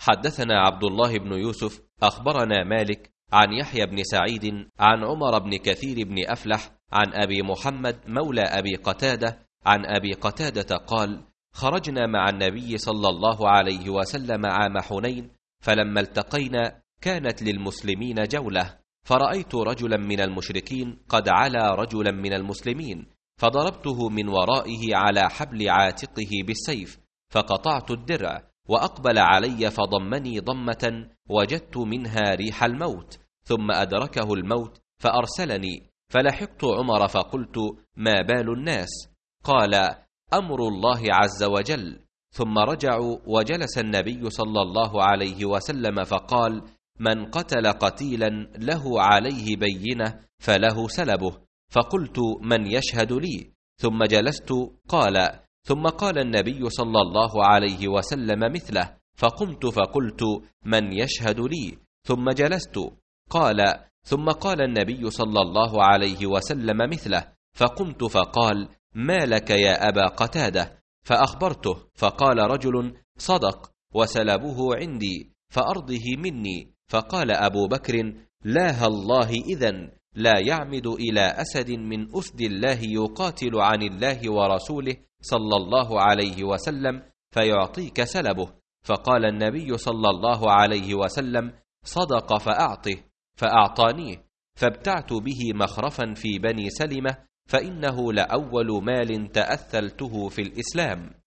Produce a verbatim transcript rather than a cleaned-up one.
حدثنا عبد الله بن يوسف أخبرنا مالك عن يحيى بن سعيد عن عمر بن كثير بن أفلح عن أبي محمد مولى أبي قتادة عن أبي قتادة قال: خرجنا مع النبي صلى الله عليه وسلم عام حنين، فلما التقينا كانت للمسلمين جولة، فرأيت رجلا من المشركين قد علا رجلا من المسلمين، فضربته من ورائه على حبل عاتقه بالسيف، فقطعت الدرع، وأقبل علي فضمني ضمة وجدت منها ريح الموت، ثم أدركه الموت فأرسلني، فلحقت عمر فقلت: ما بال الناس؟ قال: أمر الله عز وجل. ثم رجعوا، وجلس النبي صلى الله عليه وسلم فقال: من قتل قتيلا له عليه بينة فله سلبه. فقلت: من يشهد لي؟ ثم جلست. قال: ثم قال النبي صلى الله عليه وسلم مثله، فقمت فقلت: من يشهد لي؟ ثم جلست. قال: ثم قال النبي صلى الله عليه وسلم مثله، فقمت فقال: ما لك يا أبا قتادة؟ فأخبرته، فقال رجل: صدق، وسلبه عندي فأرضه مني. فقال أبو بكر: لا الله، إذن لا يعمد إلى أسد من أسد الله يقاتل عن الله ورسوله صلى الله عليه وسلم فيعطيك سلبه. فقال النبي صلى الله عليه وسلم: صدق فأعطه. فأعطانيه، فابتعت به مخرفا في بني سلمة، فإنه لأول مال تأثلته في الإسلام.